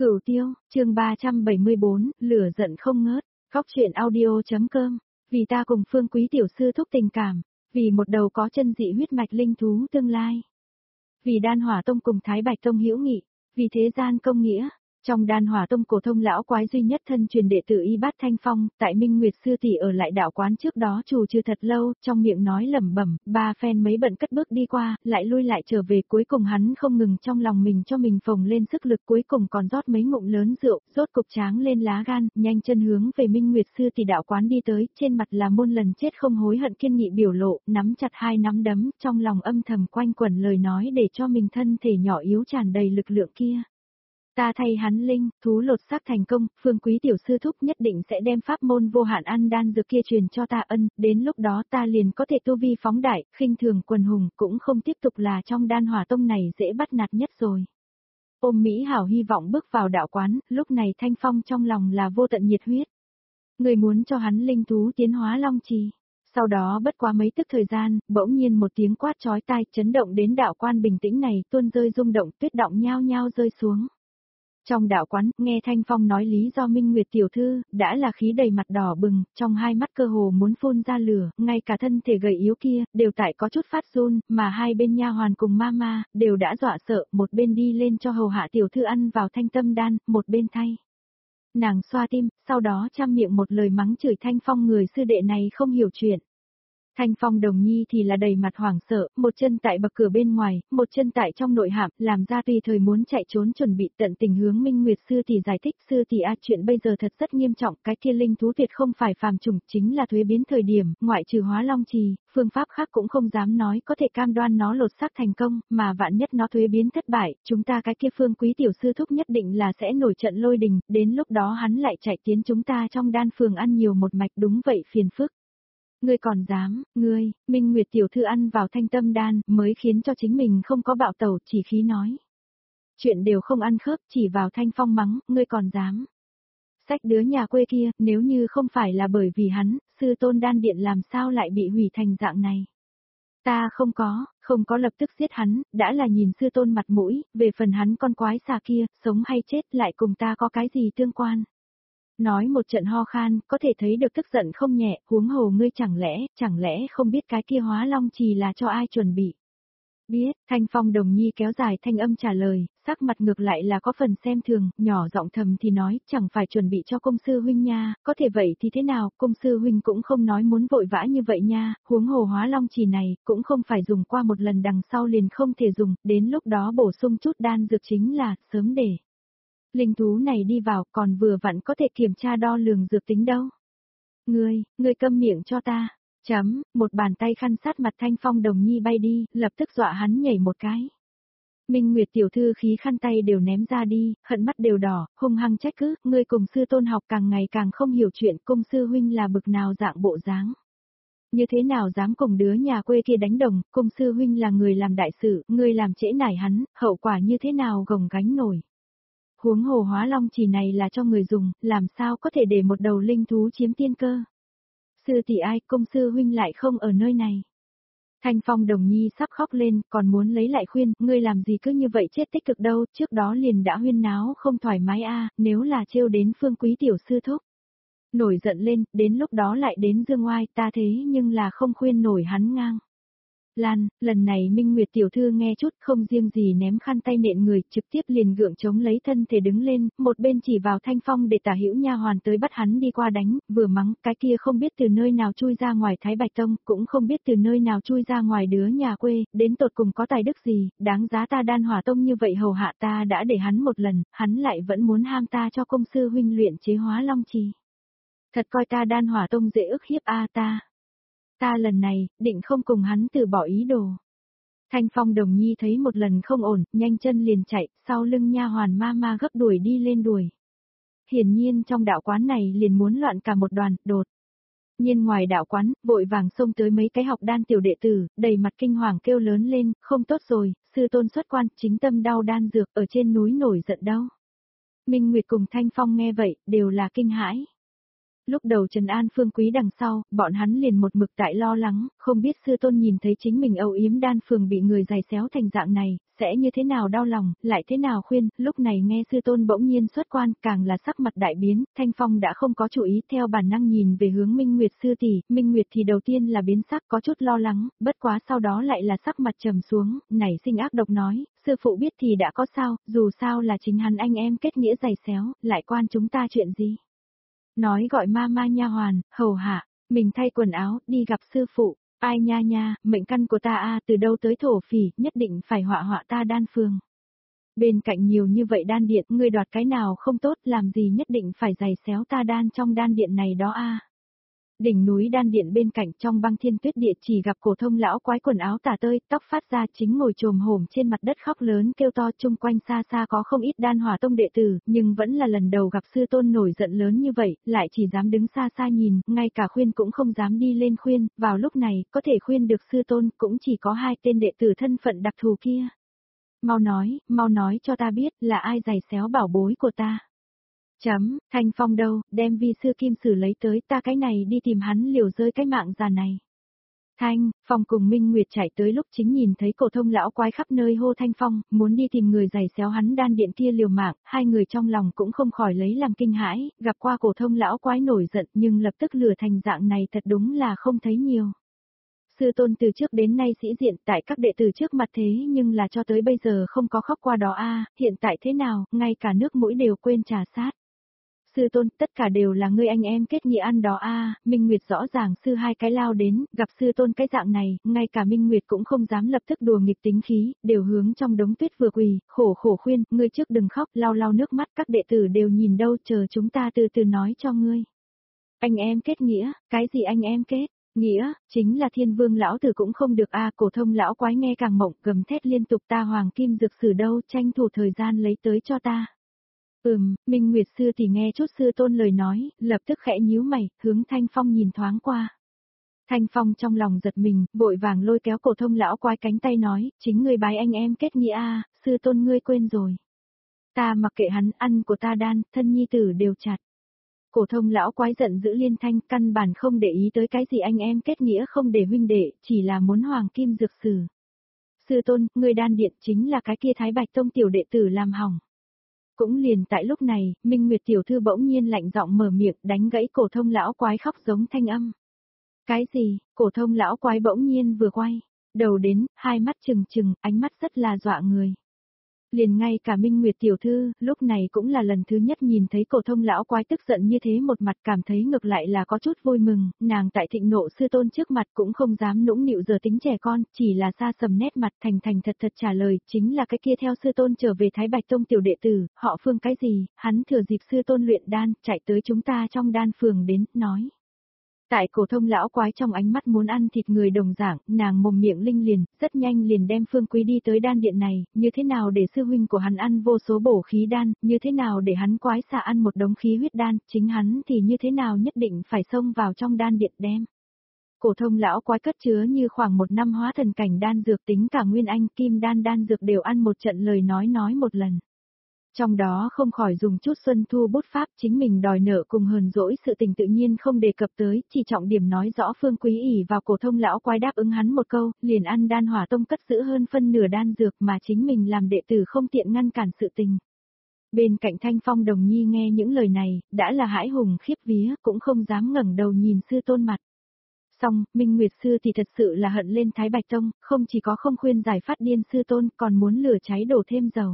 Cửu Tiêu, chương 374, lửa giận không ngớt, góc truyện audio.com, vì ta cùng Phương Quý tiểu sư thúc tình cảm, vì một đầu có chân dị huyết mạch linh thú tương lai. Vì Đan Hỏa Tông cùng Thái Bạch Tông hữu nghị, vì thế gian công nghĩa. Trong Đan Hỏa Tông cổ thông lão quái duy nhất thân truyền đệ tử Y Bát Thanh Phong, tại Minh Nguyệt sư tỷ ở lại đạo quán trước đó trù trừ thật lâu, trong miệng nói lẩm bẩm, ba phen mấy bận cất bước đi qua, lại lui lại trở về, cuối cùng hắn không ngừng trong lòng mình cho mình phồng lên sức lực, cuối cùng còn rót mấy ngụm lớn rượu, rốt cục tráng lên lá gan, nhanh chân hướng về Minh Nguyệt sư tỷ đạo quán đi tới, trên mặt là muôn lần chết không hối hận kiên nghị biểu lộ, nắm chặt hai nắm đấm, trong lòng âm thầm quanh quẩn lời nói để cho mình thân thể nhỏ yếu tràn đầy lực lượng kia. Ta thay hắn linh, thú lột xác thành công, Phương Quý tiểu sư thúc nhất định sẽ đem pháp môn vô hạn ăn đan dược kia truyền cho ta ân, đến lúc đó ta liền có thể tu vi phóng đại, khinh thường quần hùng, cũng không tiếp tục là trong Đan Hỏa Tông này dễ bắt nạt nhất rồi. Ôm Mỹ hảo hy vọng bước vào đạo quán, lúc này Thanh Phong trong lòng là vô tận nhiệt huyết. Người muốn cho hắn linh thú tiến hóa long trì. Sau đó bất quá mấy tức thời gian, bỗng nhiên một tiếng quát chói tai chấn động đến đạo quan bình tĩnh này, tuôn rơi rung động, tuyết động nhao nhao rơi xuống. Trong đạo quán, nghe Thanh Phong nói lý do Minh Nguyệt tiểu thư, đã là khí đầy mặt đỏ bừng, trong hai mắt cơ hồ muốn phun ra lửa, ngay cả thân thể gầy yếu kia, đều tại có chút phát run, mà hai bên nha hoàn cùng mama, đều đã dọa sợ, một bên đi lên cho hầu hạ tiểu thư ăn vào thanh tâm đan, một bên thay. Nàng xoa tim, sau đó trăm miệng một lời mắng chửi Thanh Phong người sư đệ này không hiểu chuyện. Thanh Phong đồng nhi thì là đầy mặt hoảng sợ, một chân tại bậc cửa bên ngoài, một chân tại trong nội hạm, làm ra tùy thời muốn chạy trốn chuẩn bị tận tình hướng Minh Nguyệt sư tỷ giải thích, sư tỷ a chuyện bây giờ thật rất nghiêm trọng, cái kia linh thú tuyệt không phải phàm chủng, chính là thuế biến thời điểm, ngoại trừ hóa long trì, phương pháp khác cũng không dám nói có thể cam đoan nó lột xác thành công, mà vạn nhất nó thuế biến thất bại, chúng ta cái kia Phương Quý tiểu sư thúc nhất định là sẽ nổi trận lôi đình, đến lúc đó hắn lại chạy tiến chúng ta trong đan phường ăn nhiều một mạch, đúng vậy phiền phức. Ngươi còn dám, ngươi, Minh Nguyệt tiểu thư ăn vào thanh tâm đan, mới khiến cho chính mình không có bạo tẩu, chỉ khí nói. Chuyện đều không ăn khớp, chỉ vào Thanh Phong mắng, ngươi còn dám. Sách đứa nhà quê kia, nếu như không phải là bởi vì hắn, sư tôn đan điện làm sao lại bị hủy thành dạng này. Ta không có lập tức giết hắn, đã là nhìn sư tôn mặt mũi, về phần hắn con quái xà kia, sống hay chết lại cùng ta có cái gì tương quan. Nói một trận ho khan, có thể thấy được tức giận không nhẹ, huống hồ ngươi chẳng lẽ không biết cái kia hóa long trì là cho ai chuẩn bị. Biết, Thanh Phong đồng nhi kéo dài thanh âm trả lời, sắc mặt ngược lại là có phần xem thường, nhỏ giọng thầm thì nói, chẳng phải chuẩn bị cho công sư huynh nha, có thể vậy thì thế nào, công sư huynh cũng không nói muốn vội vã như vậy nha, huống hồ hóa long trì này, cũng không phải dùng qua một lần đằng sau liền không thể dùng, đến lúc đó bổ sung chút đan dược chính là, sớm để. Linh thú này đi vào còn vừa vặn có thể kiểm tra đo lường dược tính đâu. Ngươi câm miệng cho ta. Một bàn tay khăn sát mặt Thanh Phong đồng nhi bay đi, lập tức dọa hắn nhảy một cái. Minh Nguyệt tiểu thư khí khăn tay đều ném ra đi, hận mắt đều đỏ, hung hăng trách cứ, ngươi cùng sư tôn học càng ngày càng không hiểu chuyện, công sư huynh là bực nào dạng bộ dáng. Như thế nào dám cùng đứa nhà quê kia đánh đồng, công sư huynh là người làm đại sự, ngươi làm trễ nải hắn, hậu quả như thế nào gồng gánh nổi. Huống hồ hóa long trì này là cho người dùng, làm sao có thể để một đầu linh thú chiếm tiên cơ. Sư tỷ ai, công sư huynh lại không ở nơi này. Thanh Phong đồng nhi sắp khóc lên, còn muốn lấy lại khuyên, ngươi làm gì cứ như vậy chết tích cực đâu, trước đó liền đã huyên náo không thoải mái a, nếu là trêu đến Phương Quý tiểu sư thúc. Nổi giận lên, đến lúc đó lại đến dương oai, ta thế nhưng là không khuyên nổi hắn ngang. Lần này Minh Nguyệt tiểu thư nghe chút không riêng gì ném khăn tay nện người, trực tiếp liền gượng chống lấy thân thể đứng lên, một bên chỉ vào Thanh Phong để tả hữu nha hoàn tới bắt hắn đi qua đánh, vừa mắng, cái kia không biết từ nơi nào chui ra ngoài Thái Bạch Tông, cũng không biết từ nơi nào chui ra ngoài đứa nhà quê, đến tột cùng có tài đức gì, đáng giá ta Đan Hỏa Tông như vậy hầu hạ ta đã để hắn một lần, hắn lại vẫn muốn ham ta cho công sư huynh luyện chế hóa long trì. Thật coi ta Đan Hỏa Tông dễ ức hiếp a ta lần này, định không cùng hắn từ bỏ ý đồ. Thanh Phong đồng nhi thấy một lần không ổn, nhanh chân liền chạy, sau lưng nha hoàn mama gấp đuổi đi lên đuổi. Hiển nhiên trong đạo quán này liền muốn loạn cả một đoàn, đột nhiên ngoài đạo quán, vội vàng xông tới mấy cái học đan tiểu đệ tử, đầy mặt kinh hoàng kêu lớn lên, không tốt rồi, sư tôn xuất quan, chính tâm đau đan dược, ở trên núi nổi giận đâu. Minh Nguyệt cùng Thanh Phong nghe vậy, đều là kinh hãi. Lúc đầu Trần An Phương Quý đằng sau, bọn hắn liền một mực tại lo lắng, không biết sư tôn nhìn thấy chính mình âu yếm đan phường bị người giày xéo thành dạng này, sẽ như thế nào đau lòng, lại thế nào khuyên, lúc này nghe sư tôn bỗng nhiên xuất quan, càng là sắc mặt đại biến, Thanh Phong đã không có chú ý, theo bản năng nhìn về hướng Minh Nguyệt sư tỷ, Minh Nguyệt thì đầu tiên là biến sắc có chút lo lắng, bất quá sau đó lại là sắc mặt trầm xuống, nảy sinh ác độc nói, sư phụ biết thì đã có sao, dù sao là chính hắn anh em kết nghĩa giày xéo, lại quan chúng ta chuyện gì. Nói gọi ma ma nha hoàn, hầu hạ, mình thay quần áo, đi gặp sư phụ. Ai nha nha, mệnh căn của ta từ đâu tới thổ phỉ, nhất định phải họa họa ta đan phương. Bên cạnh nhiều như vậy đan điện, ngươi đoạt cái nào không tốt, làm gì nhất định phải giày xéo ta đan trong đan điện này đó Đỉnh núi đan điện bên cạnh trong băng thiên tuyết địa chỉ gặp cổ thông lão quái quần áo tả tơi, tóc phát ra chính ngồi chồm hổm trên mặt đất khóc lớn kêu to, chung quanh xa xa có không ít đan hỏa tông đệ tử, nhưng vẫn là lần đầu gặp sư tôn nổi giận lớn như vậy, lại chỉ dám đứng xa xa nhìn, ngay cả khuyên cũng không dám đi lên khuyên, vào lúc này, có thể khuyên được sư tôn cũng chỉ có hai tên đệ tử thân phận đặc thù kia. Mau nói cho ta biết là ai giày xéo bảo bối của ta. Thanh Phong đâu, đem vi sư kim sử lấy tới, ta cái này đi tìm hắn liều rơi cái mạng già này. Thanh Phong cùng Minh Nguyệt chạy tới lúc chính nhìn thấy cổ thông lão quái khắp nơi hô Thanh Phong, muốn đi tìm người giày xéo hắn đan điện kia liều mạng, hai người trong lòng cũng không khỏi lấy làm kinh hãi, gặp qua cổ thông lão quái nổi giận nhưng lập tức lừa thành dạng này thật đúng là không thấy nhiều. Sư tôn từ trước đến nay sĩ diện tại các đệ tử trước mặt thế nhưng là cho tới bây giờ không có khóc qua đó hiện tại thế nào, ngay cả nước mũi đều quên trà sát. Sư tôn, tất cả đều là ngươi anh em kết nghĩa ăn đó Minh Nguyệt rõ ràng sư hai cái lao đến, gặp sư tôn cái dạng này, ngay cả Minh Nguyệt cũng không dám lập tức đùa nghịch tính khí, đều hướng trong đống tuyết vừa quỳ, khổ khuyên, ngươi trước đừng khóc, lau nước mắt, các đệ tử đều nhìn đâu, chờ chúng ta từ từ nói cho ngươi. Anh em kết nghĩa, cái gì anh em kết? Nghĩa, chính là Thiên Vương lão tử cũng không được cổ thông lão quái nghe càng mộng, gầm thét liên tục, ta hoàng kim dược sử đâu, tranh thủ thời gian lấy tới cho ta. Minh Nguyệt sư thì nghe chút sư tôn lời nói, lập tức khẽ nhíu mày, hướng Thanh Phong nhìn thoáng qua. Thanh Phong trong lòng giật mình, vội vàng lôi kéo cổ thông lão quái cánh tay nói, chính ngươi bái anh em kết nghĩa sư tôn ngươi quên rồi. Ta mặc kệ hắn, ăn của ta đan, thân nhi tử đều chặt. Cổ thông lão quái giận dữ liên thanh, căn bản không để ý tới cái gì anh em kết nghĩa không để huynh đệ, chỉ là muốn hoàng kim dược sử. Sư tôn, ngươi đan điện chính là cái kia Thái Bạch Tông tiểu đệ tử làm hỏng. Cũng liền tại lúc này, Minh Nguyệt tiểu thư bỗng nhiên lạnh giọng mở miệng, đánh gãy cổ thông lão quái khóc giống thanh âm. Cái gì? Cổ thông lão quái bỗng nhiên vừa quay đầu đến, hai mắt trừng, ánh mắt rất là dọa người. Liền ngay cả Minh Nguyệt tiểu thư, lúc này cũng là lần thứ nhất nhìn thấy cổ thông lão quái tức giận như thế, một mặt cảm thấy ngược lại là có chút vui mừng, nàng tại thịnh nộ sư tôn trước mặt cũng không dám nũng nịu giờ tính trẻ con, chỉ là xa sầm nét mặt thành thật trả lời, chính là cái kia theo sư tôn trở về Thái Bạch Tông tiểu đệ tử, họ Phương cái gì, hắn thừa dịp sư tôn luyện đan, chạy tới chúng ta trong đan phường đến, nói. Tại cổ thông lão quái trong ánh mắt muốn ăn thịt người đồng dạng, nàng mồm miệng linh liền, rất nhanh liền đem Phương Quý đi tới đan điện này, như thế nào để sư huynh của hắn ăn vô số bổ khí đan, như thế nào để hắn quái xạ ăn một đống khí huyết đan, chính hắn thì như thế nào nhất định phải xông vào trong đan điện đem. Cổ thông lão quái cất chứa như khoảng 1 năm hóa thần cảnh đan dược, tính cả nguyên anh kim đan dược đều ăn một trận lời nói một lần. Trong đó không khỏi dùng chút xuân thu bút pháp, chính mình đòi nợ cùng hờn dỗi sự tình tự nhiên không đề cập tới, chỉ trọng điểm nói rõ Phương Quý ỷ vào cổ thông lão quái đáp ứng hắn một câu, liền ăn đan hỏa tông cất giữ hơn phân nửa đan dược mà chính mình làm đệ tử không tiện ngăn cản sự tình. Bên cạnh Thanh Phong Đồng Nhi nghe những lời này, đã là hãi hùng khiếp vía, cũng không dám ngẩng đầu nhìn sư tôn mặt. Xong, Minh Nguyệt sư thì thật sự là hận lên Thái Bạch Tông, không chỉ có không khuyên giải phát điên sư tôn, còn muốn lửa cháy đổ thêm dầu.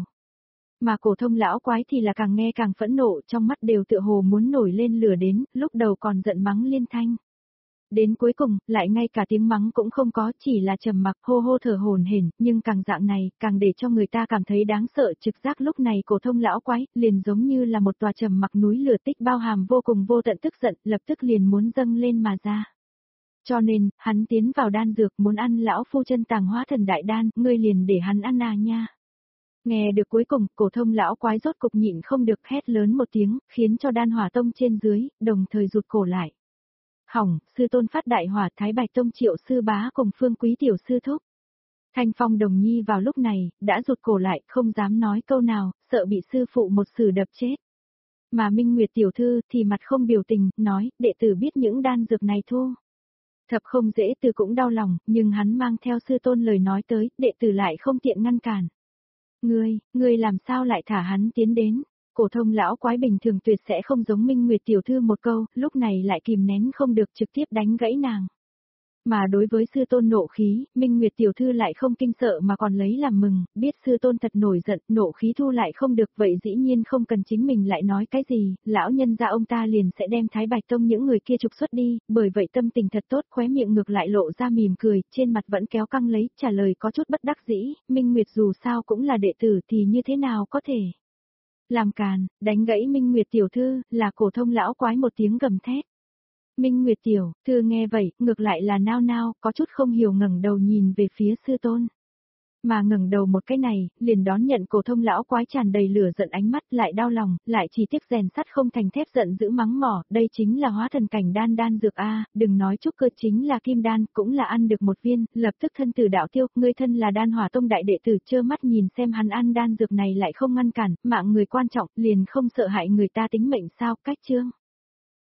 Mà cổ thông lão quái thì là càng nghe càng phẫn nộ, trong mắt đều tựa hồ muốn nổi lên lửa đến, lúc đầu còn giận mắng liên thanh. Đến cuối cùng, lại ngay cả tiếng mắng cũng không có, chỉ là trầm mặc hô thở hổn hển, nhưng càng dạng này, càng để cho người ta cảm thấy đáng sợ, trực giác lúc này cổ thông lão quái, liền giống như là một tòa trầm mặc núi lửa tích bao hàm vô cùng vô tận tức giận, lập tức liền muốn dâng lên mà ra. Cho nên, hắn tiến vào đan dược muốn ăn lão phu chân tàng hóa thần đại đan, ngươi liền để hắn ăn nha. Nghe được cuối cùng, cổ thông lão quái rốt cục nhịn không được hét lớn một tiếng, khiến cho đan hỏa tông trên dưới, đồng thời rụt cổ lại. Hỏng, sư tôn phát đại hỏa Thái Bạch Tông Triệu sư bá cùng Phương Quý tiểu sư thúc. Thanh Phong Đồng Nhi vào lúc này, đã rụt cổ lại, không dám nói câu nào, sợ bị sư phụ một sử đập chết. Mà Minh Nguyệt tiểu thư thì mặt không biểu tình, nói, đệ tử biết những đan dược này thu. Thập không dễ từ cũng đau lòng, nhưng hắn mang theo sư tôn lời nói tới, đệ tử lại không tiện ngăn cản. Ngươi làm sao lại thả hắn tiến đến? Cổ thông lão quái bình thường tuyệt sẽ không giống Minh Nguyệt tiểu thư một câu, lúc này lại kìm nén không được trực tiếp đánh gãy nàng. Mà đối với sư tôn nộ khí, Minh Nguyệt tiểu thư lại không kinh sợ mà còn lấy làm mừng, biết sư tôn thật nổi giận, nộ khí thu lại không được, vậy dĩ nhiên không cần chính mình lại nói cái gì, lão nhân gia ông ta liền sẽ đem Thái Bạch Tông những người kia trục xuất đi, bởi vậy tâm tình thật tốt, khóe miệng ngược lại lộ ra mỉm cười, trên mặt vẫn kéo căng lấy, trả lời có chút bất đắc dĩ, Minh Nguyệt dù sao cũng là đệ tử thì như thế nào có thể làm càn, đánh gãy Minh Nguyệt tiểu thư, là cổ thông lão quái một tiếng gầm thét. Minh Nguyệt tiểu thư nghe vậy, ngược lại là nao nao, có chút không hiểu ngẩng đầu nhìn về phía sư tôn. Mà ngẩng đầu một cái này, liền đón nhận cổ thông lão quái tràn đầy lửa giận ánh mắt, lại đau lòng, lại chỉ tiếc rèn sắt không thành thép, giận dữ mắng mỏ, đây chính là hóa thần cảnh đan dược a, đừng nói trúc cơ chính là kim đan, cũng là ăn được một viên, lập tức thân tử đạo tiêu, ngươi thân là Đan Hỏa Tông đại đệ tử, trơ mắt nhìn xem hắn ăn đan dược này lại không ngăn cản, mạng người quan trọng, liền không sợ hại người ta tính mệnh sao? Cách chương